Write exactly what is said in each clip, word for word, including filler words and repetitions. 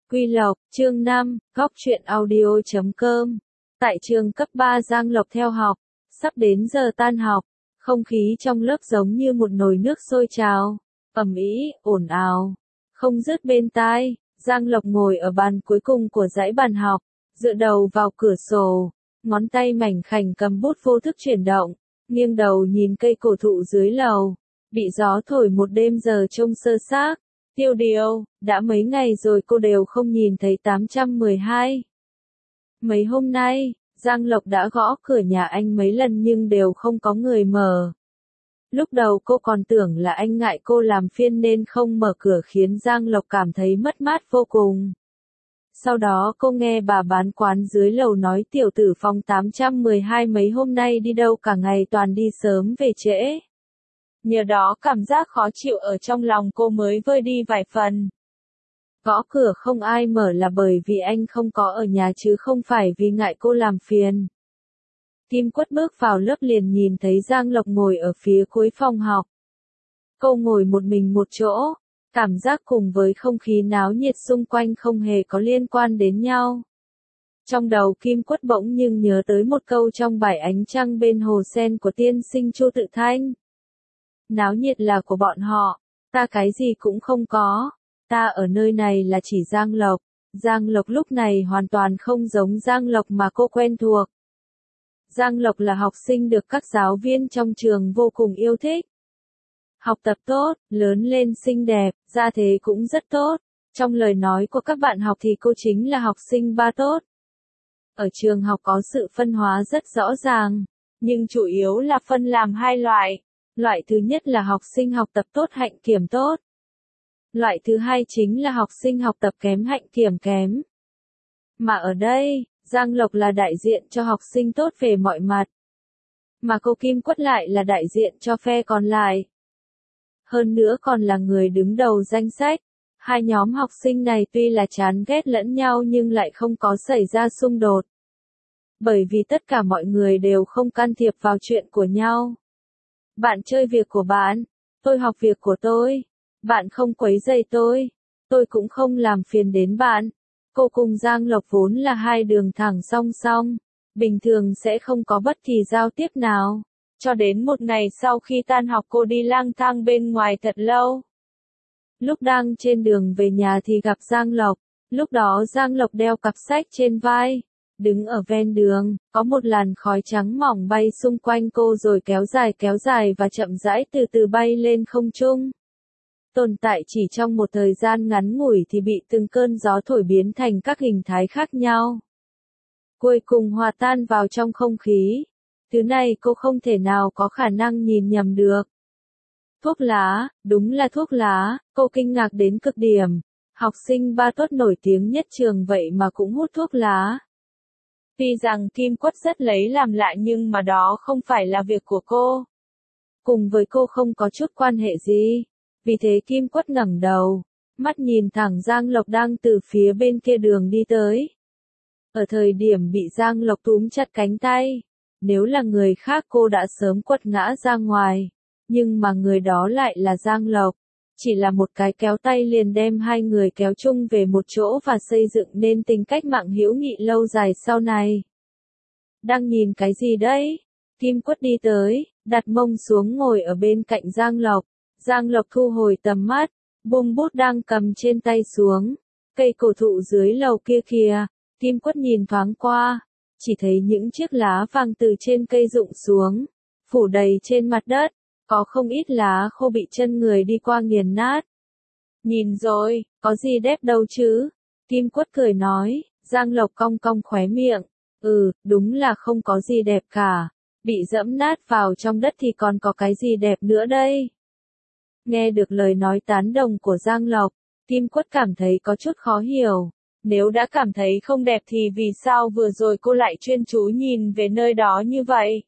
Quy Lộc, chương năm, góc truyện audio chấm com. Tại trường cấp ba Giang Lộc theo học, sắp đến giờ tan học, không khí trong lớp giống như một nồi nước sôi trào, ầm ĩ, ồn ào, không dứt bên tai. Giang Lộc ngồi ở bàn cuối cùng của dãy bàn học, dựa đầu vào cửa sổ, ngón tay mảnh khảnh cầm bút vô thức chuyển động, nghiêng đầu nhìn cây cổ thụ dưới lầu, bị gió thổi một đêm giờ trông sơ xác. Tiêu Điều, đã mấy ngày rồi cô đều không nhìn thấy tám trăm mười hai. Mấy hôm nay, Giang Lộc đã gõ cửa nhà anh mấy lần nhưng đều không có người mở. Lúc đầu cô còn tưởng là anh ngại cô làm phiền nên không mở cửa khiến Giang Lộc cảm thấy mất mát vô cùng. Sau đó cô nghe bà bán quán dưới lầu nói tiểu tử phòng tám trăm mười hai mấy hôm nay đi đâu cả ngày toàn đi sớm về trễ. Nhờ đó cảm giác khó chịu ở trong lòng cô mới vơi đi vài phần. Gõ cửa không ai mở là bởi vì anh không có ở nhà chứ không phải vì ngại cô làm phiền. Kim Quất bước vào lớp liền nhìn thấy Giang Lộc ngồi ở phía cuối phòng học. Cô ngồi một mình một chỗ, cảm giác cùng với không khí náo nhiệt xung quanh không hề có liên quan đến nhau. Trong đầu Kim Quất bỗng nhưng nhớ tới một câu trong bài Ánh Trăng bên hồ sen của tiên sinh Chu Tự Thanh. Náo nhiệt là của bọn họ, ta cái gì cũng không có, ta ở nơi này là chỉ Giang Lộc. Giang Lộc lúc này hoàn toàn không giống Giang Lộc mà cô quen thuộc. Giang Lộc là học sinh được các giáo viên trong trường vô cùng yêu thích. Học tập tốt, lớn lên xinh đẹp, gia thế cũng rất tốt. Trong lời nói của các bạn học thì cô chính là học sinh ba tốt. Ở trường học có sự phân hóa rất rõ ràng, nhưng chủ yếu là phân làm hai loại. Loại thứ nhất là học sinh học tập tốt hạnh kiểm tốt. Loại thứ hai chính là học sinh học tập kém hạnh kiểm kém. Mà ở đây, Giang Lộc là đại diện cho học sinh tốt về mọi mặt. Mà cô Kim Quất lại là đại diện cho phe còn lại. Hơn nữa còn là người đứng đầu danh sách. Hai nhóm học sinh này tuy là chán ghét lẫn nhau nhưng lại không có xảy ra xung đột. Bởi vì tất cả mọi người đều không can thiệp vào chuyện của nhau. Bạn chơi việc của bạn, tôi học việc của tôi. Bạn không quấy rầy tôi, tôi cũng không làm phiền đến bạn. Cô cùng Giang Lộc vốn là hai đường thẳng song song, bình thường sẽ không có bất kỳ giao tiếp nào. Cho đến một ngày sau khi tan học cô đi lang thang bên ngoài thật lâu. Lúc đang trên đường về nhà thì gặp Giang Lộc, lúc đó Giang Lộc đeo cặp sách trên vai. Đứng ở ven đường, có một làn khói trắng mỏng bay xung quanh cô rồi kéo dài kéo dài và chậm rãi từ từ bay lên không trung. Tồn tại chỉ trong một thời gian ngắn ngủi thì bị từng cơn gió thổi biến thành các hình thái khác nhau. Cuối cùng hòa tan vào trong không khí. Thứ này cô không thể nào có khả năng nhìn nhầm được. Thuốc lá, đúng là thuốc lá, cô kinh ngạc đến cực điểm. Học sinh ba tốt nổi tiếng nhất trường vậy mà cũng hút thuốc lá. Tuy rằng Kim Quất rất lấy làm lạ nhưng mà đó không phải là việc của cô. Cùng với cô không có chút quan hệ gì. Vì thế Kim Quất ngẩng đầu, mắt nhìn thẳng Giang Lộc đang từ phía bên kia đường đi tới. Ở thời điểm bị Giang Lộc túm chặt cánh tay, nếu là người khác cô đã sớm quật ngã ra ngoài, nhưng mà người đó lại là Giang Lộc. Chỉ là một cái kéo tay liền đem hai người kéo chung về một chỗ và xây dựng nên tình cách mạng hữu nghị lâu dài sau này. Đang nhìn cái gì đấy? Kim Quất đi tới, đặt mông xuống ngồi ở bên cạnh Giang Lộc. Giang Lộc thu hồi tầm mắt, buông bút đang cầm trên tay xuống. Cây cổ thụ dưới lầu kia kìa, Kim Quất nhìn thoáng qua, chỉ thấy những chiếc lá vàng từ trên cây rụng xuống, phủ đầy trên mặt đất, có không ít lá khô bị chân người đi qua nghiền nát. Nhìn rồi, có gì đẹp đâu chứ? Kim Quất cười nói. Giang Lộc cong cong khóe miệng, ừ, đúng là không có gì đẹp cả, bị dẫm nát vào trong đất thì còn có cái gì đẹp nữa đây? Nghe được lời nói tán đồng của Giang Lộc, Kim Quất cảm thấy có chút khó hiểu. Nếu đã cảm thấy không đẹp thì vì sao vừa rồi cô lại chuyên chú nhìn về nơi đó như vậy?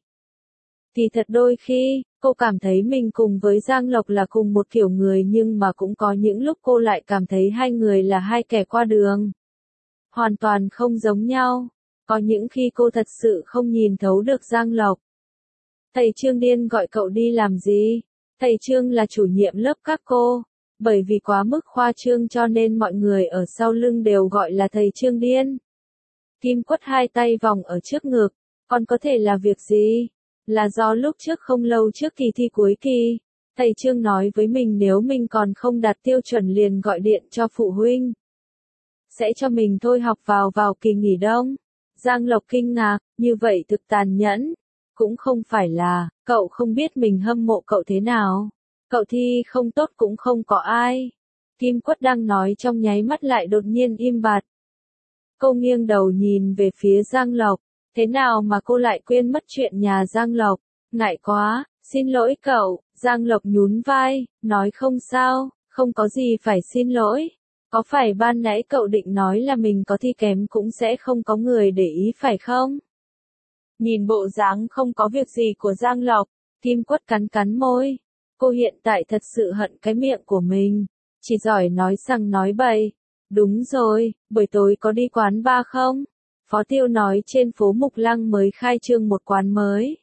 Thì thật đôi khi, cô cảm thấy mình cùng với Giang Lộc là cùng một kiểu người nhưng mà cũng có những lúc cô lại cảm thấy hai người là hai kẻ qua đường. Hoàn toàn không giống nhau. Có những khi cô thật sự không nhìn thấu được Giang Lộc. Thầy Trương điên gọi cậu đi làm gì? Thầy Trương là chủ nhiệm lớp các cô. Bởi vì quá mức khoa trương cho nên mọi người ở sau lưng đều gọi là thầy Trương điên. Kim Quất hai tay vòng ở trước ngực, còn có thể là việc gì? Là do lúc trước không lâu trước kỳ thi cuối kỳ, thầy Trương nói với mình nếu mình còn không đạt tiêu chuẩn liền gọi điện cho phụ huynh. Sẽ cho mình thôi học vào vào kỳ nghỉ đông. Giang Lộc kinh ngạc, như vậy thực tàn nhẫn. Cũng không phải là, cậu không biết mình hâm mộ cậu thế nào. Cậu thi không tốt cũng không có ai. Kim Quất đang nói trong nháy mắt lại đột nhiên im bặt. Cô nghiêng đầu nhìn về phía Giang Lộc. Thế nào mà cô lại quên mất chuyện nhà Giang Lộc? Ngại quá, xin lỗi cậu. Giang Lộc nhún vai, nói không sao, không có gì phải xin lỗi. Có phải ban nãy cậu định nói là mình có thi kém cũng sẽ không có người để ý phải không? Nhìn bộ dáng không có việc gì của Giang Lộc, Kim Quất cắn cắn môi. Cô hiện tại thật sự hận cái miệng của mình. Chỉ giỏi nói xăng nói bậy. Đúng rồi, buổi tối có đi quán bar không? Phó Tiêu nói trên phố Mục Lăng mới khai trương một quán mới.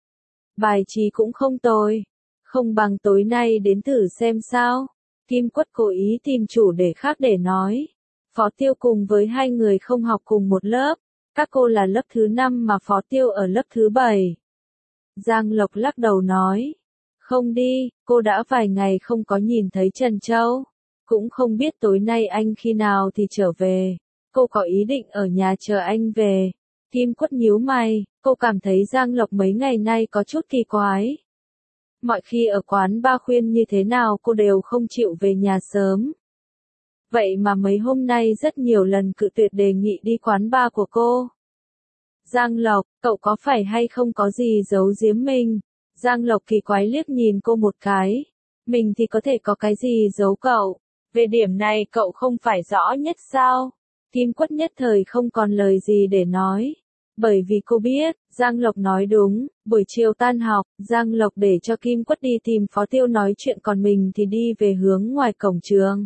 Bài trí cũng không tồi. Không bằng tối nay đến thử xem sao. Kim Quất cố ý tìm chủ đề khác để nói. Phó Tiêu cùng với hai người không học cùng một lớp. Các cô là lớp thứ năm mà Phó Tiêu ở lớp thứ bảy. Giang Lộc lắc đầu nói. Không đi, cô đã vài ngày không có nhìn thấy Trần Châu. Cũng không biết tối nay anh khi nào thì trở về. Cô có ý định ở nhà chờ anh về. Kim Quất nhíu mày, cô cảm thấy Giang Lộc mấy ngày nay có chút kỳ quái. Mọi khi ở quán ba khuyên như thế nào cô đều không chịu về nhà sớm. Vậy mà mấy hôm nay rất nhiều lần cự tuyệt đề nghị đi quán ba của cô. Giang Lộc, cậu có phải hay không có gì giấu giếm mình? Giang Lộc kỳ quái liếc nhìn cô một cái. Mình thì có thể có cái gì giấu cậu? Về điểm này cậu không phải rõ nhất sao? Kim Quất nhất thời không còn lời gì để nói. Bởi vì cô biết, Giang Lộc nói đúng, buổi chiều tan học, Giang Lộc để cho Kim Quất đi tìm Phó Tiêu nói chuyện còn mình thì đi về hướng ngoài cổng trường.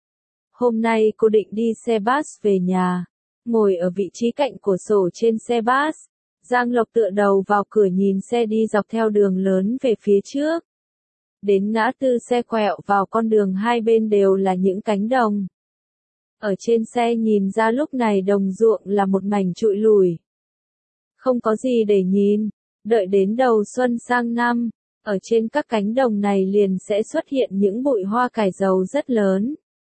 Hôm nay cô định đi xe bus về nhà. Ngồi ở vị trí cạnh cửa sổ trên xe bus, Giang Lộc tựa đầu vào cửa nhìn xe đi dọc theo đường lớn về phía trước. Đến ngã tư xe quẹo vào con đường hai bên đều là những cánh đồng. Ở trên xe nhìn ra lúc này đồng ruộng là một mảnh trụi lùi. Không có gì để nhìn, đợi đến đầu xuân sang năm, ở trên các cánh đồng này liền sẽ xuất hiện những bụi hoa cải dầu rất lớn.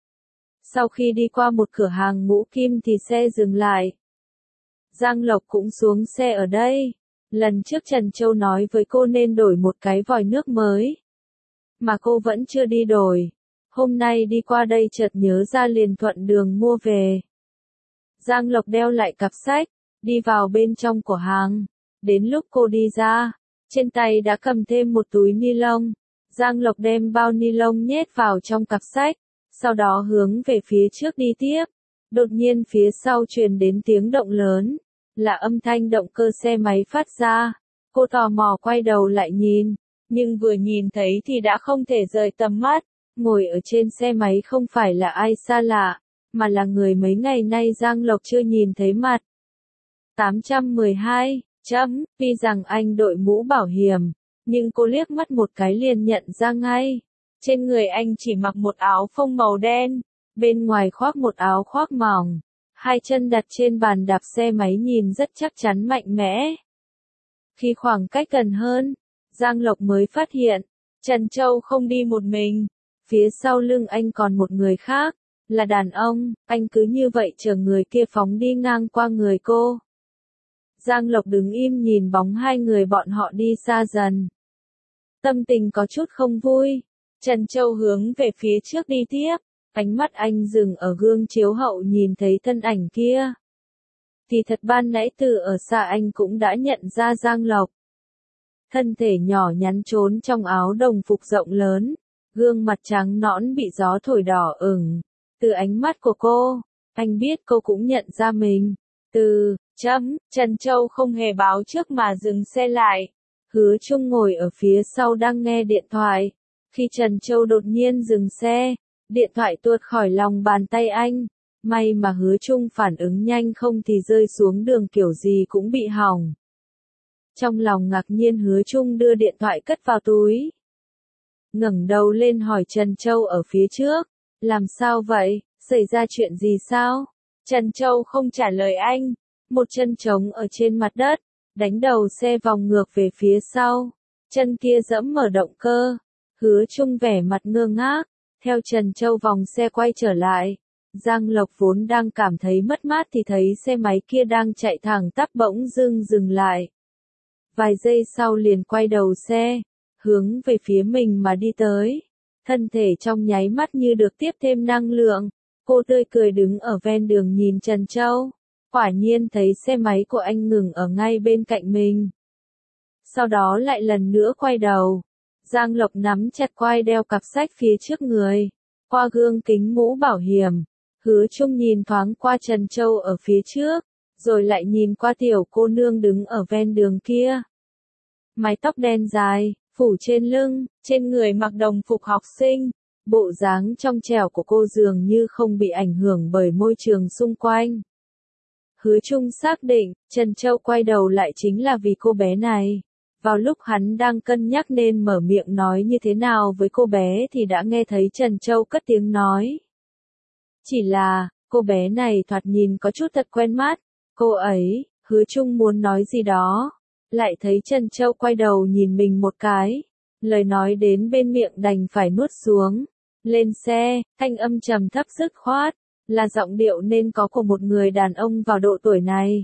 Sau khi đi qua một cửa hàng ngũ kim thì xe dừng lại. Giang Lộc cũng xuống xe ở đây. Lần trước Trần Châu nói với cô nên đổi một cái vòi nước mới. Mà cô vẫn chưa đi đổi. Hôm nay đi qua đây chợt nhớ ra liền thuận đường mua về. Giang Lộc đeo lại cặp sách, đi vào bên trong của hàng. Đến lúc cô đi ra, trên tay đã cầm thêm một túi ni lông. Giang Lộc đem bao ni lông nhét vào trong cặp sách, sau đó hướng về phía trước đi tiếp. Đột nhiên phía sau truyền đến tiếng động lớn, là âm thanh động cơ xe máy phát ra. Cô tò mò quay đầu lại nhìn, nhưng vừa nhìn thấy thì đã không thể rời tầm mắt. Ngồi ở trên xe máy không phải là ai xa lạ, mà là người mấy ngày nay Giang Lộc chưa nhìn thấy mặt. tám trăm mười hai, chấm, tuy rằng anh đội mũ bảo hiểm, nhưng cô liếc mắt một cái liền nhận ra ngay. Trên người anh chỉ mặc một áo phông màu đen, bên ngoài khoác một áo khoác mỏng, hai chân đặt trên bàn đạp xe máy nhìn rất chắc chắn mạnh mẽ. Khi khoảng cách gần hơn, Giang Lộc mới phát hiện, Trần Châu không đi một mình, phía sau lưng anh còn một người khác, là đàn ông, anh cứ như vậy chờ người kia phóng đi ngang qua người cô. Giang Lộc đứng im nhìn bóng hai người bọn họ đi xa dần. Tâm tình có chút không vui. Trần Châu hướng về phía trước đi tiếp, ánh mắt anh dừng ở gương chiếu hậu nhìn thấy thân ảnh kia. Thì thật ban nãy từ ở xa anh cũng đã nhận ra Giang Lộc. Thân thể nhỏ nhắn trốn trong áo đồng phục rộng lớn, gương mặt trắng nõn bị gió thổi đỏ ửng. Từ ánh mắt của cô, anh biết cô cũng nhận ra mình. Từ, chấm, Trần Châu không hề báo trước mà dừng xe lại. Hứa Trung ngồi ở phía sau đang nghe điện thoại. Khi Trần Châu đột nhiên dừng xe, điện thoại tuột khỏi lòng bàn tay anh. May mà Hứa Trung phản ứng nhanh không thì rơi xuống đường kiểu gì cũng bị hỏng. Trong lòng ngạc nhiên Hứa Trung đưa điện thoại cất vào túi. ngẩng đầu lên hỏi Trần Châu ở phía trước, làm sao vậy, xảy ra chuyện gì sao? Trần Châu không trả lời anh, một chân trống ở trên mặt đất, đánh đầu xe vòng ngược về phía sau, chân kia giẫm mở động cơ, Hứa Trung vẻ mặt ngơ ngác, theo Trần Châu vòng xe quay trở lại. Giang Lộc vốn đang cảm thấy mất mát thì thấy xe máy kia đang chạy thẳng tắp bỗng dưng dừng lại. Vài giây sau liền quay đầu xe, hướng về phía mình mà đi tới. Thân thể trong nháy mắt như được tiếp thêm năng lượng. Cô tươi cười đứng ở ven đường nhìn Trần Châu. Quả nhiên thấy xe máy của anh ngừng ở ngay bên cạnh mình. Sau đó lại lần nữa quay đầu. Giang Lộc nắm chặt quai đeo cặp sách phía trước người. Qua gương kính mũ bảo hiểm. Hứa Trung nhìn thoáng qua Trần Châu ở phía trước, rồi lại nhìn qua tiểu cô nương đứng ở ven đường kia. Mái tóc đen dài, phủ trên lưng, trên người mặc đồng phục học sinh, bộ dáng trong trẻo của cô dường như không bị ảnh hưởng bởi môi trường xung quanh. Hứa Trung xác định, Trần Châu quay đầu lại chính là vì cô bé này. Vào lúc hắn đang cân nhắc nên mở miệng nói như thế nào với cô bé thì đã nghe thấy Trần Châu cất tiếng nói. Chỉ là, cô bé này thoạt nhìn có chút thật quen mắt, cô ấy, Hứa Trung muốn nói gì đó, lại thấy Trần Châu quay đầu nhìn mình một cái, lời nói đến bên miệng đành phải nuốt xuống, lên xe, thanh âm trầm thấp dứt khoát, là giọng điệu nên có của một người đàn ông vào độ tuổi này.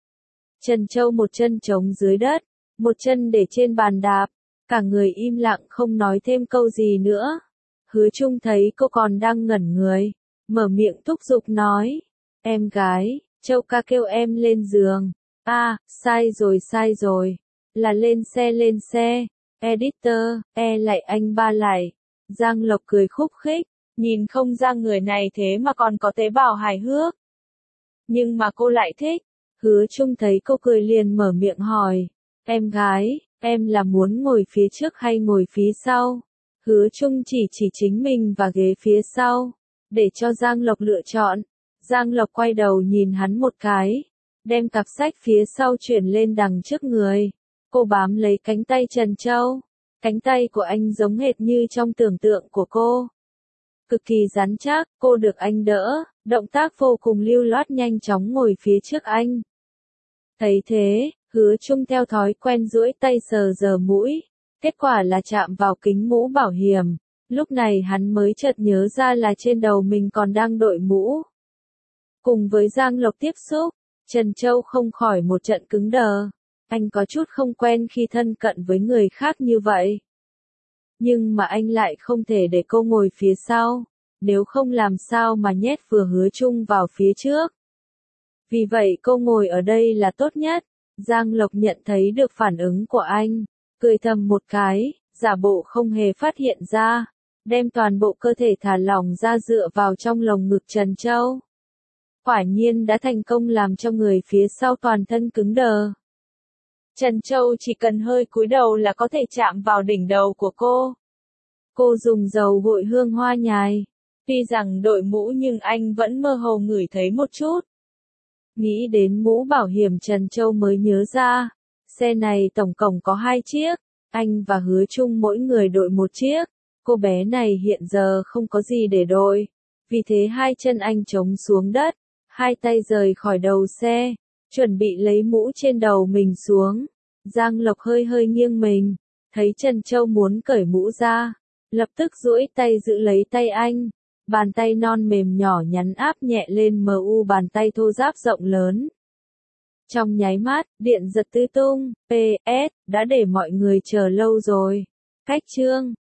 Trần Châu một chân trống dưới đất, một chân để trên bàn đạp, cả người im lặng không nói thêm câu gì nữa. Hứa Trung thấy cô còn đang ngẩn người. Mở miệng thúc giục nói, em gái, Châu ca kêu em lên giường, a à, sai rồi sai rồi, là lên xe lên xe, editor, e lại anh ba lại, Giang Lộc cười khúc khích, nhìn không ra người này thế mà còn có tế bào hài hước. Nhưng mà cô lại thích, Hứa Trung thấy cô cười liền mở miệng hỏi, em gái, em là muốn ngồi phía trước hay ngồi phía sau? Hứa Trung chỉ chỉ chính mình và ghế phía sau. Để cho Giang Lộc lựa chọn, Giang Lộc quay đầu nhìn hắn một cái, đem cặp sách phía sau chuyển lên đằng trước người. Cô bám lấy cánh tay Trần Châu, cánh tay của anh giống hệt như trong tưởng tượng của cô. Cực kỳ rắn chắc, cô được anh đỡ, động tác vô cùng lưu loát nhanh chóng ngồi phía trước anh. Thấy thế, Hứa Trung theo thói quen duỗi tay sờ sờ mũi, kết quả là chạm vào kính mũ bảo hiểm. Lúc này hắn mới chợt nhớ ra là trên đầu mình còn đang đội mũ. Cùng với Giang Lộc tiếp xúc, Trần Châu không khỏi một trận cứng đờ. Anh có chút không quen khi thân cận với người khác như vậy. Nhưng mà anh lại không thể để cô ngồi phía sau, nếu không làm sao mà nhét vừa Hứa Trung vào phía trước. Vì vậy cô ngồi ở đây là tốt nhất. Giang Lộc nhận thấy được phản ứng của anh, cười thầm một cái, giả bộ không hề phát hiện ra. Đem toàn bộ cơ thể thả lỏng ra dựa vào trong lồng ngực Trần Châu. Quả nhiên đã thành công làm cho người phía sau toàn thân cứng đờ. Trần Châu chỉ cần hơi cúi đầu là có thể chạm vào đỉnh đầu của cô. Cô dùng dầu gội hương hoa nhài. Tuy rằng đội mũ nhưng anh vẫn mơ hồ ngửi thấy một chút. Nghĩ đến mũ bảo hiểm Trần Châu mới nhớ ra. Xe này tổng cộng có hai chiếc. Anh và Hứa Trung mỗi người đội một chiếc. Cô bé này hiện giờ không có gì để đội, vì thế hai chân anh chống xuống đất, hai tay rời khỏi đầu xe, chuẩn bị lấy mũ trên đầu mình xuống. Giang Lộc hơi hơi nghiêng mình, thấy Trần Châu muốn cởi mũ ra, lập tức duỗi tay giữ lấy tay anh, bàn tay non mềm nhỏ nhắn áp nhẹ lên mờ u bàn tay thô ráp rộng lớn. Trong nháy mắt, điện giật tứ tung, pê ét, đã để mọi người chờ lâu rồi. Cách chương